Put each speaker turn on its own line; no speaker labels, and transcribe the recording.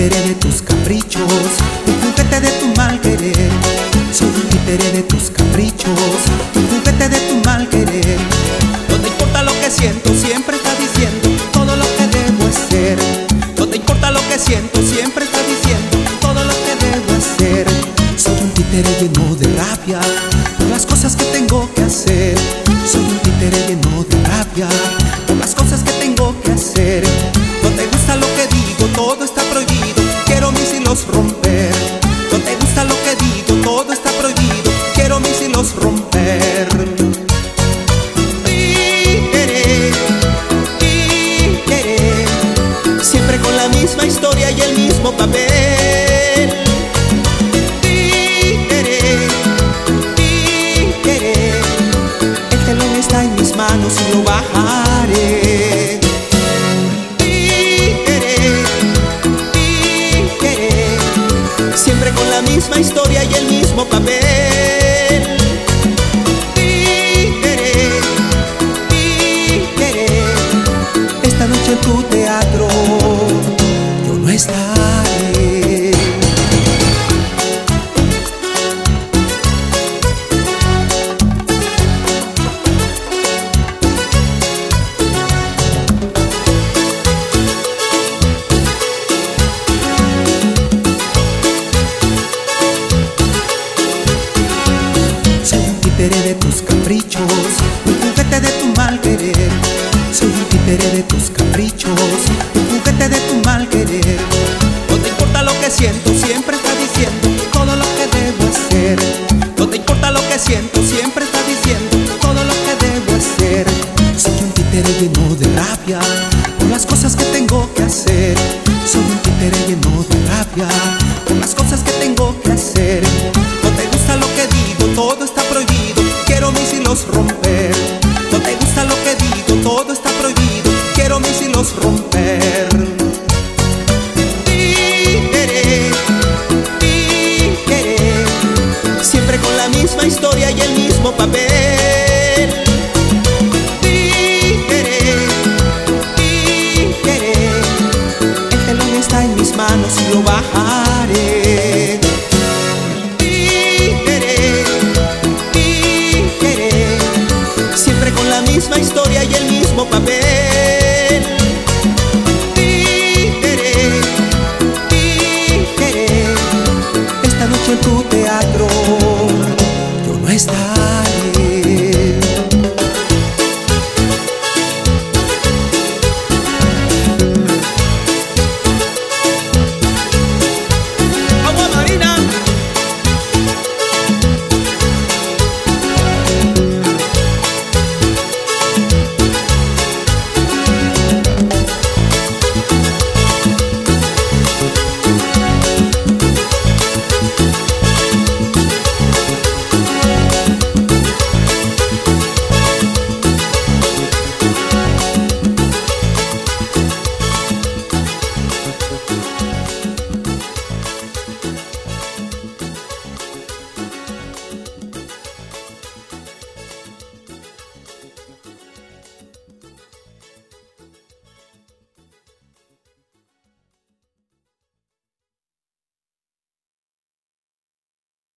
títere de tus caprichos, un juguete de tu mal querer. Soy un títere de tus caprichos, un juguete de tu mal querer. No te importa lo que siento, siempre estás diciendo todo lo que debo hacer. No te importa lo que siento, siempre estás diciendo todo lo que debo hacer. Soy un títere lleno de rabia por las cosas que tengo que hacer. Soy un títere lleno de rabia por las cosas que tengo que hacer. No te gusta lo que digo, todo está prohibido, quiero mis hilos romper. No te gusta lo que digo, todo está prohibido, quiero mis hilos romper. Títere, títere, siempre con la misma historia y el mismo papel. Títere, títere, el telón está en mis manos y lo bajaré. Siempre con la misma historia y el mismo papel. Títere, títere, esta noche en tu teatro yo no estaré. Títere de tus caprichos, un juguete de tu mal querer. Soy un títere de tus caprichos, un juguete de tu mal querer. No te importa lo que siento, siempre estás diciendo todo lo que debo hacer. No te importa lo que siento, siempre estás diciendo todo lo que debo hacer. Soy un títere lleno de rabia por las cosas que tengo que hacer. Soy un títere lleno de rabia por las cosas que tengo que hacer. No te gusta lo que digo, todo está prohibido, quiero mis hilos romper. No te gusta lo que digo, todo está prohibido, quiero mis hilos romper. Títere, títere, siempre con la misma historia y el mismo papel. Títere, títere, el telón está en mis manos y lo bajaré. Siempre con la misma historia y el mismo papel.